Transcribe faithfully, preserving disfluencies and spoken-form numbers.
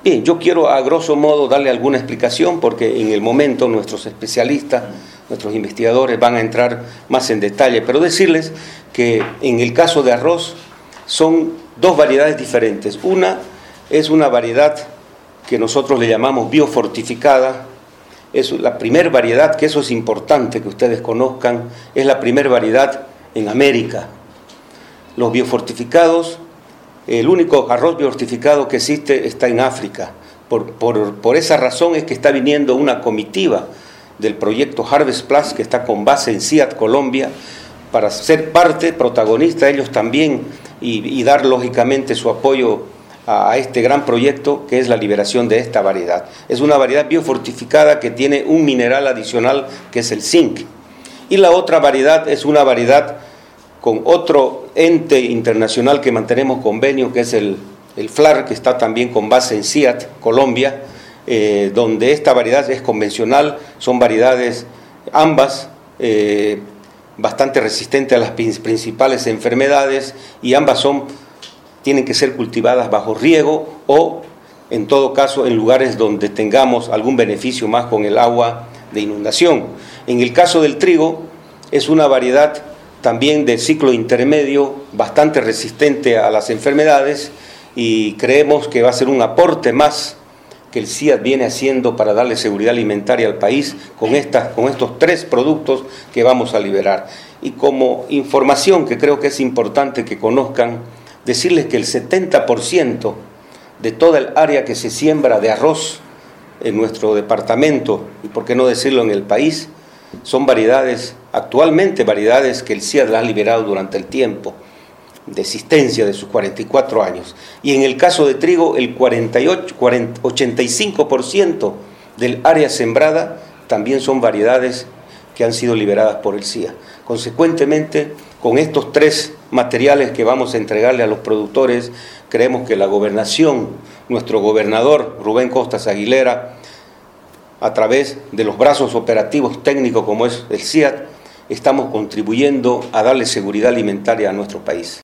Bien, yo quiero a grosso modo darle alguna explicación porque en el momento nuestros especialistas, nuestros investigadores van a entrar más en detalle, pero decirles que en el caso de arroz son dos variedades diferentes. Una es una variedad que nosotros le llamamos biofortificada, es la primer variedad, que eso es importante que ustedes conozcan, es la primer variedad en América. Los biofortificados, el único arroz biofortificado que existe está en África. Por, por, por esa razón es que está viniendo una comitiva del proyecto Harvest Plus, que está con base en SIAT Colombia, para ser parte, protagonista ellos también, y, y dar lógicamente su apoyo a, a este gran proyecto que es la liberación de esta variedad. Es una variedad biofortificada que tiene un mineral adicional que es el zinc. Y la otra variedad es una variedad con otro ente internacional que mantenemos convenio, que es el, el FLAR, que está también con base en SIAT Colombia, eh, donde esta variedad es convencional, son variedades ambas eh, bastante resistentes a las principales enfermedades, y ambas son, tienen que ser cultivadas bajo riego o, en todo caso, en lugares donde tengamos algún beneficio más con el agua de inundación. En el caso del trigo, es una variedad también de ciclo intermedio, bastante resistente a las enfermedades, y creemos que va a ser un aporte más que el SIAT viene haciendo para darle seguridad alimentaria al país con, estas, con estos tres productos que vamos a liberar. Y como información que creo que es importante que conozcan, decirles que el setenta por ciento de toda el área que se siembra de arroz en nuestro departamento, y por qué no decirlo en el país, son variedades, actualmente variedades que el SIAT las ha liberado durante el tiempo de existencia de sus cuarenta y cuatro años. Y en el caso de trigo, el cuarenta y ocho, cuarenta, ochenta y cinco por ciento del área sembrada también son variedades que han sido liberadas por el SIAT. Consecuentemente, con estos tres materiales que vamos a entregarle a los productores, creemos que la gobernación, nuestro gobernador Rubén Costas Aguilera, a través de los brazos operativos técnicos como es el SIAT, estamos contribuyendo a darle seguridad alimentaria a nuestro país.